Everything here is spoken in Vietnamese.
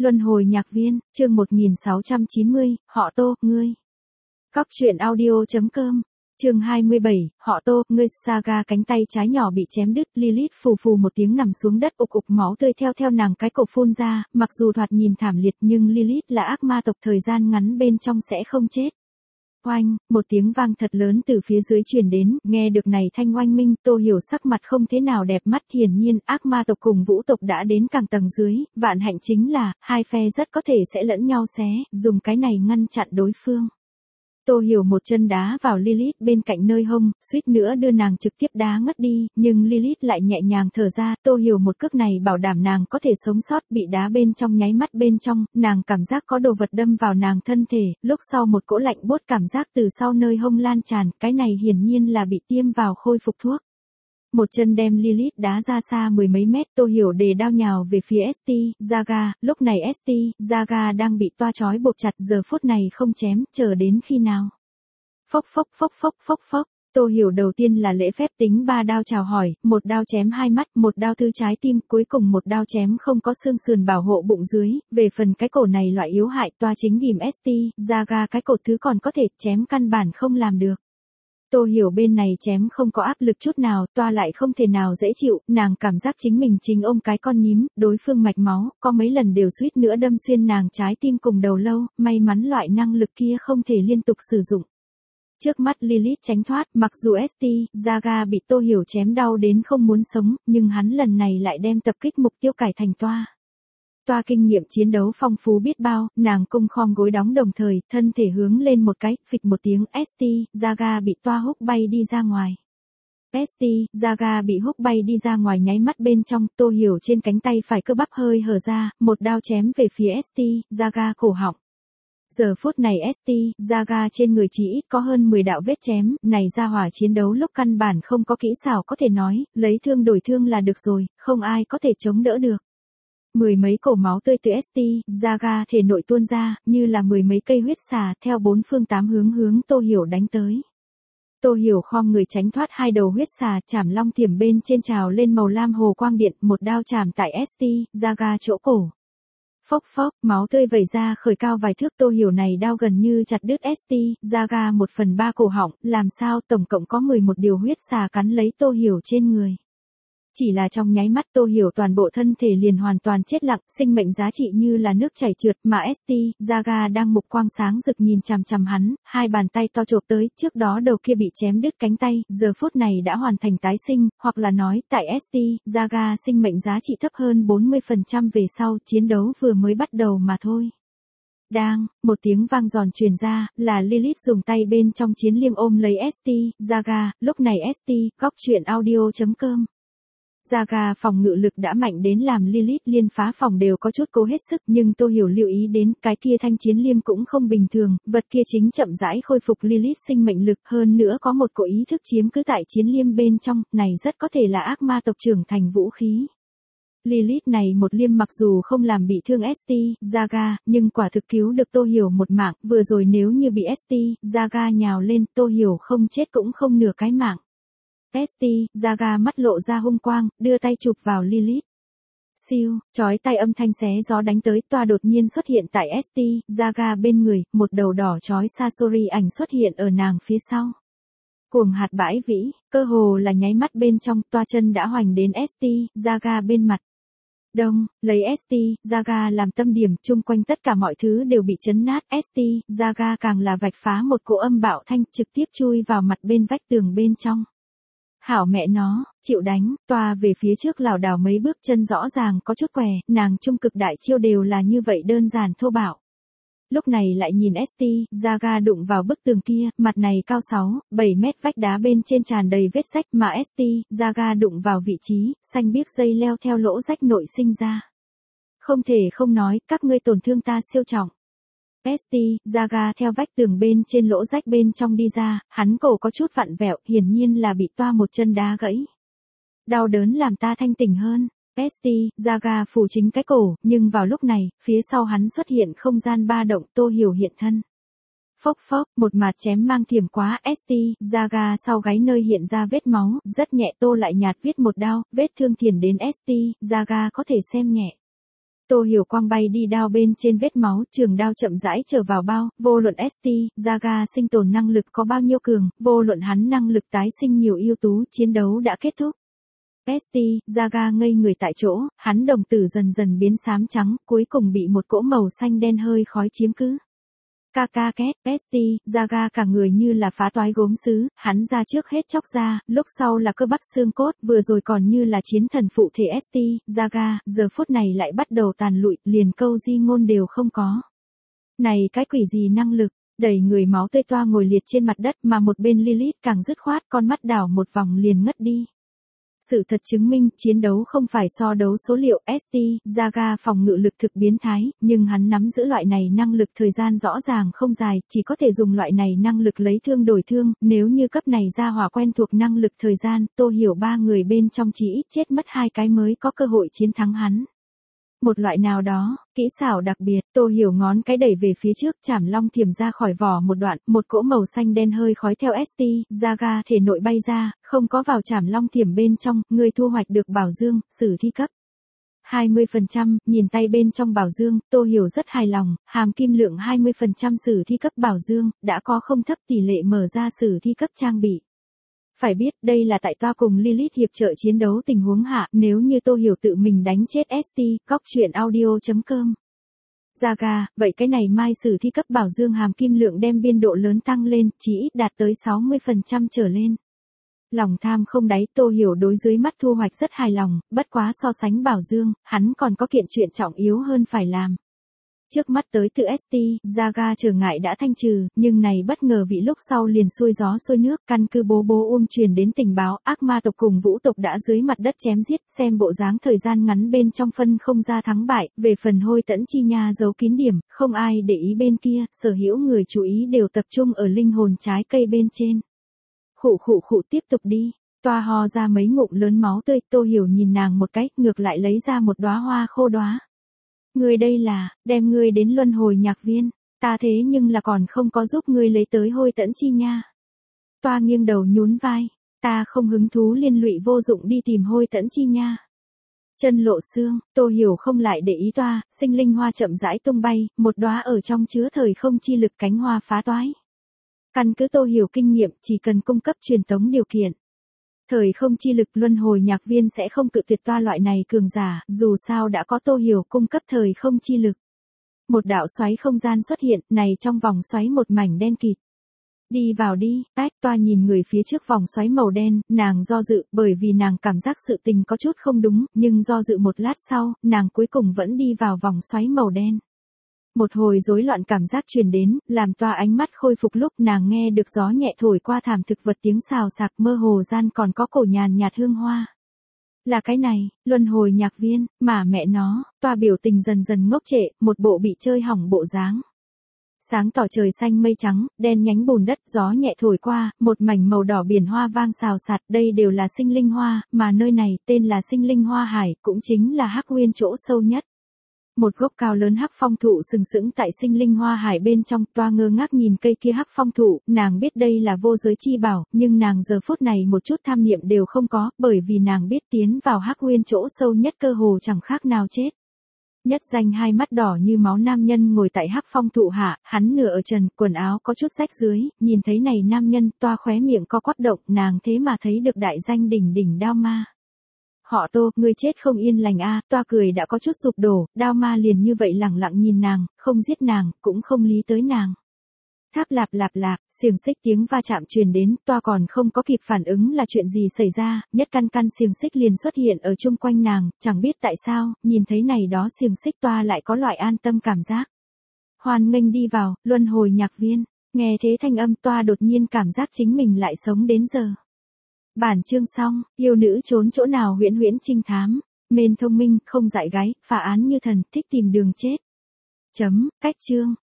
Luân hồi nhạc viên, chương 1690, họ Tô, ngươi. Cóc truyện audio.com, chương 27, họ Tô, ngươi. Saga cánh tay trái nhỏ bị chém đứt, Lilith phù phù một tiếng nằm xuống đất, ục ục máu tươi theo nàng cái cổ phun ra, mặc dù thoạt nhìn thảm liệt nhưng Lilith là ác ma tộc, thời gian ngắn bên trong sẽ không chết. Oanh, một tiếng vang thật lớn từ phía dưới truyền đến, nghe được này thanh oanh minh, Tô Hiểu sắc mặt không thế nào đẹp mắt, hiển nhiên ác ma tộc cùng vũ tộc đã đến càng tầng dưới, vạn hạnh chính là, hai phe rất có thể sẽ lẫn nhau xé, dùng cái này ngăn chặn đối phương. Tô Hiểu một chân đá vào Lilith bên cạnh nơi hông, suýt nữa đưa nàng trực tiếp đá ngất đi, nhưng Lilith lại nhẹ nhàng thở ra, Tô Hiểu một cước này bảo đảm nàng có thể sống sót, bị đá bên trong nháy mắt bên trong, nàng cảm giác có đồ vật đâm vào nàng thân thể, lúc sau một cỗ lạnh buốt cảm giác từ sau nơi hông lan tràn, cái này hiển nhiên là bị tiêm vào khôi phục thuốc. Một chân đem Lilith đá ra xa mười mấy mét, Tô Hiểu đề đao nhào về phía ST, Saga, lúc này ST, Saga đang bị toa trói buộc chặt, giờ phút này không chém, chờ đến khi nào. Phốc phốc phốc phốc phốc phốc, Tô Hiểu đầu tiên là lễ phép tính ba đao chào hỏi, một đao chém hai mắt, một đao thư trái tim, cuối cùng một đao chém không có xương sườn bảo hộ bụng dưới, về phần cái cổ này loại yếu hại, toa chính ghim ST, Saga cái cổ thứ còn có thể chém căn bản không làm được. Tô Hiểu bên này chém không có áp lực chút nào, toa lại không thể nào dễ chịu, nàng cảm giác chính mình chính ôm cái con nhím, đối phương mạch máu, có mấy lần đều suýt nữa đâm xuyên nàng trái tim cùng đầu lâu, may mắn loại năng lực kia không thể liên tục sử dụng. Trước mắt Lilith tránh thoát, mặc dù ST, Saga bị Tô Hiểu chém đau đến không muốn sống, nhưng hắn lần này lại đem tập kích mục tiêu cải thành toa. Toa kinh nghiệm chiến đấu phong phú biết bao, nàng cung khom gối đóng đồng thời, thân thể hướng lên một cái, phịch một tiếng, ST, Saga bị toa húc bay đi ra ngoài. ST, Saga bị húc bay đi ra ngoài nháy mắt bên trong, Tô Hiểu trên cánh tay phải cơ bắp hơi hở ra, một đao chém về phía ST, Saga cổ họng. Giờ phút này ST, Saga trên người chỉ ít có hơn 10 đạo vết chém, này ra hỏa chiến đấu lúc căn bản không có kỹ xảo có thể nói, lấy thương đổi thương là được rồi, không ai có thể chống đỡ được. Mười mấy cổ máu tươi từ ST, Saga thể nội tuôn ra, như là mười mấy cây huyết xà, theo bốn phương tám hướng Tô Hiểu đánh tới. Tô Hiểu khom người tránh thoát hai đầu huyết xà, chảm long thiểm bên trên trào lên màu lam hồ quang điện, một đao chảm tại ST, Saga chỗ cổ. Phốc phốc, máu tươi vẩy ra khởi cao vài thước, Tô Hiểu này đao gần như chặt đứt ST, Saga 1/3 cổ họng, làm sao tổng cộng có 11 điều huyết xà cắn lấy Tô Hiểu trên người. Chỉ là trong nháy mắt Tô Hiểu toàn bộ thân thể liền hoàn toàn chết lặng, sinh mệnh giá trị như là nước chảy trượt, mà ST, Saga đang mục quang sáng rực nhìn chằm chằm hắn, hai bàn tay to chộp tới, trước đó đầu kia bị chém đứt cánh tay, giờ phút này đã hoàn thành tái sinh, hoặc là nói, tại ST, Saga sinh mệnh giá trị thấp hơn 40% về sau, chiến đấu vừa mới bắt đầu mà thôi. Đang, một tiếng vang giòn truyền ra, là Lilith dùng tay bên trong chiến liêm ôm lấy ST, Saga, lúc này ST, cóc truyện audio.com. Saga phòng ngự lực đã mạnh đến làm Lilith liên phá phòng đều có chút cố hết sức, nhưng Tô Hiểu lưu ý đến, cái kia thanh chiến liêm cũng không bình thường, vật kia chính chậm rãi khôi phục Lilith sinh mệnh lực, hơn nữa có một cổ ý thức chiếm cứ tại chiến liêm bên trong, này rất có thể là ác ma tộc trưởng thành vũ khí. Lilith này một liêm mặc dù không làm bị thương ST, Saga, nhưng quả thực cứu được Tô Hiểu một mạng, vừa rồi nếu như bị ST, Saga nhào lên, Tô Hiểu không chết cũng không nửa cái mạng. ST, Saga mắt lộ ra hung quang, đưa tay chụp vào Lilith. Siêu, chói tay âm thanh xé gió đánh tới, toa đột nhiên xuất hiện tại ST, Saga bên người, một đầu đỏ chói Sasori ảnh xuất hiện ở nàng phía sau. Cuồng hạt bãi vĩ, cơ hồ là nháy mắt bên trong, toa chân đã hoành đến ST, Saga bên mặt. Đông, lấy ST, Saga làm tâm điểm, chung quanh tất cả mọi thứ đều bị chấn nát, ST, Saga càng là vạch phá một cỗ âm bạo thanh, trực tiếp chui vào mặt bên vách tường bên trong. Hảo mẹ nó, chịu đánh, toa về phía trước lảo đảo mấy bước, chân rõ ràng có chút què, nàng trung cực đại chiêu đều là như vậy đơn giản thô bạo. Lúc này lại nhìn ST, Saga đụng vào bức tường kia, mặt này cao 6-7 mét vách đá bên trên tràn đầy vết rách, mà ST, Saga đụng vào vị trí, xanh biếc dây leo theo lỗ rách nội sinh ra. Không thể không nói, các ngươi tổn thương ta siêu trọng. ST, Saga theo vách tường bên trên lỗ rách bên trong đi ra, hắn cổ có chút vặn vẹo, hiển nhiên là bị toa một chân đá gãy. Đau đớn làm ta thanh tỉnh hơn. ST, Saga phủ chính cái cổ, nhưng vào lúc này, phía sau hắn xuất hiện không gian ba động, Tô Hiểu hiện thân. Phốc phốc, một mạt chém mang thiểm quá, ST, Saga sau gáy nơi hiện ra vết máu, rất nhẹ, Tô lại nhạt viết một đao, vết thương thiền đến ST, Saga có thể xem nhẹ. Tô Hiểu Quang bay đi đao bên trên vết máu, trường đao chậm rãi trở vào bao, vô luận ST, Jaga sinh tồn năng lực có bao nhiêu cường, vô luận hắn năng lực tái sinh nhiều ưu tú, chiến đấu đã kết thúc. ST, Jaga ngây người tại chỗ, hắn đồng tử dần dần biến xám trắng, cuối cùng bị một cỗ màu xanh đen hơi khói chiếm cứ. Kaka két, ST, Jaga cả người như là phá toái gốm sứ, hắn ra trước hết chóc ra, lúc sau là cơ bắp xương cốt, vừa rồi còn như là chiến thần phụ thể ST, Jaga, giờ phút này lại bắt đầu tàn lụi, liền câu di ngôn đều không có. Này cái quỷ gì năng lực, đẩy người máu tươi toa ngồi liệt trên mặt đất mà một bên Lilith càng dứt khoát con mắt đảo một vòng liền ngất đi. Sự thật chứng minh, chiến đấu không phải so đấu số liệu, ST, Jaga phòng ngự lực thực biến thái, nhưng hắn nắm giữ loại này năng lực thời gian rõ ràng không dài, chỉ có thể dùng loại này năng lực lấy thương đổi thương, nếu như cấp này ra hỏa quen thuộc năng lực thời gian, Tô Hiểu 3 người bên trong chỉ ít chết mất 2 cái mới có cơ hội chiến thắng hắn. Một loại nào đó, kỹ xảo đặc biệt, Tô Hiểu ngón cái đẩy về phía trước, chảm long thiểm ra khỏi vỏ một đoạn, một cỗ màu xanh đen hơi khói theo ST, Jaga thể nội bay ra, không có vào chảm long thiểm bên trong, người thu hoạch được bảo dương, sử thi cấp. 20%, nhìn tay bên trong bảo dương, Tô Hiểu rất hài lòng, hàm kim lượng 20% sử thi cấp bảo dương, đã có không thấp tỷ lệ mở ra sử thi cấp trang bị. Phải biết, đây là tại toa cùng Lilith hiệp trợ chiến đấu tình huống hạ, nếu như Tô Hiểu tự mình đánh chết ST, coctruyện.audio.com. Jaga, vậy cái này mai sử thi cấp bảo dương hàm kim lượng đem biên độ lớn tăng lên, chỉ ít đạt tới 60% trở lên. Lòng tham không đáy, Tô Hiểu đối dưới mắt thu hoạch rất hài lòng, bất quá so sánh bảo dương, hắn còn có kiện chuyện trọng yếu hơn phải làm. Trước mắt tới từ ST, Jaga trở ngại đã thanh trừ, nhưng này bất ngờ vị lúc sau liền xuôi gió xuôi nước, căn cứ bố truyền đến tình báo, ác ma tộc cùng vũ tộc đã dưới mặt đất chém giết, xem bộ dáng thời gian ngắn bên trong phân không ra thắng bại, về phần hôi tẫn chi nha giấu kín điểm, không ai để ý bên kia, sở hữu người chú ý đều tập trung ở linh hồn trái cây bên trên. Khụ tiếp tục đi. Toa ho ra mấy ngụm lớn máu tươi, Tô Hiểu nhìn nàng một cái, ngược lại lấy ra một đóa hoa khô đóa. Ngươi đây là, đem ngươi đến luân hồi nhạc viên, ta thế nhưng là còn không có giúp ngươi lấy tới hôi tẫn chi nha. Toa nghiêng đầu nhún vai, ta không hứng thú liên lụy vô dụng đi tìm hôi tẫn chi nha. Chân lộ xương, Tô Hiểu không lại để ý toa, sinh linh hoa chậm rãi tung bay, một đóa ở trong chứa thời không chi lực cánh hoa phá toái. Căn cứ Tô Hiểu kinh nghiệm, chỉ cần cung cấp truyền tống điều kiện. Thời không chi lực luân hồi nhạc viên sẽ không cự tuyệt toa loại này cường giả, dù sao đã có Tô Hiểu cung cấp thời không chi lực. Một đạo xoáy không gian xuất hiện, này trong vòng xoáy một mảnh đen kịt. Đi vào đi, toa nhìn người phía trước vòng xoáy màu đen, nàng do dự, bởi vì nàng cảm giác sự tình có chút không đúng, nhưng do dự một lát sau, nàng cuối cùng vẫn đi vào vòng xoáy màu đen. Một hồi rối loạn cảm giác truyền đến, làm toa ánh mắt khôi phục lúc nàng nghe được gió nhẹ thổi qua thảm thực vật tiếng xào xạc mơ hồ gian còn có cổ nhàn nhạt hương hoa. Là cái này, luân hồi nhạc viên, mà mẹ nó, toa biểu tình dần dần ngốc trệ, một bộ bị chơi hỏng bộ dáng. Sáng tỏ trời xanh mây trắng, đen nhánh bùn đất, gió nhẹ thổi qua, một mảnh màu đỏ biển hoa vang xào xạc, đây đều là sinh linh hoa, mà nơi này tên là sinh linh hoa hải, cũng chính là Hắc Nguyên chỗ sâu nhất. Một gốc cao lớn hắc phong thụ sừng sững tại sinh linh hoa hải bên trong, toa ngơ ngác nhìn cây kia hắc phong thụ, nàng biết đây là vô giới chi bảo, nhưng nàng giờ phút này một chút tham niệm đều không có, bởi vì nàng biết tiến vào Hắc Nguyên chỗ sâu nhất cơ hồ chẳng khác nào chết. Nhất danh hai mắt đỏ như máu nam nhân ngồi tại hắc phong thụ hạ, hắn nửa ở trần, quần áo có chút rách dưới, nhìn thấy này nam nhân, toa khóe miệng co quắp động, nàng thế mà thấy được đại danh đỉnh đao ma. Họ Tô, ngươi chết không yên lành a, toa cười đã có chút sụp đổ, đao ma liền như vậy lẳng lặng nhìn nàng, không giết nàng, cũng không lý tới nàng. Tháp lạp, xiềng xích tiếng va chạm truyền đến, toa còn không có kịp phản ứng là chuyện gì xảy ra, nhất căn xiềng xích liền xuất hiện ở chung quanh nàng, chẳng biết tại sao, nhìn thấy này đó xiềng xích toa lại có loại an tâm cảm giác. Hoan nghênh đi vào, luân hồi nhạc viên, nghe thế thanh âm toa đột nhiên cảm giác chính mình lại sống đến giờ. Bản chương xong, yêu nữ trốn chỗ nào huyễn trinh thám, mên thông minh, không dại gáy, phá án như thần, thích tìm đường chết. Cách chương.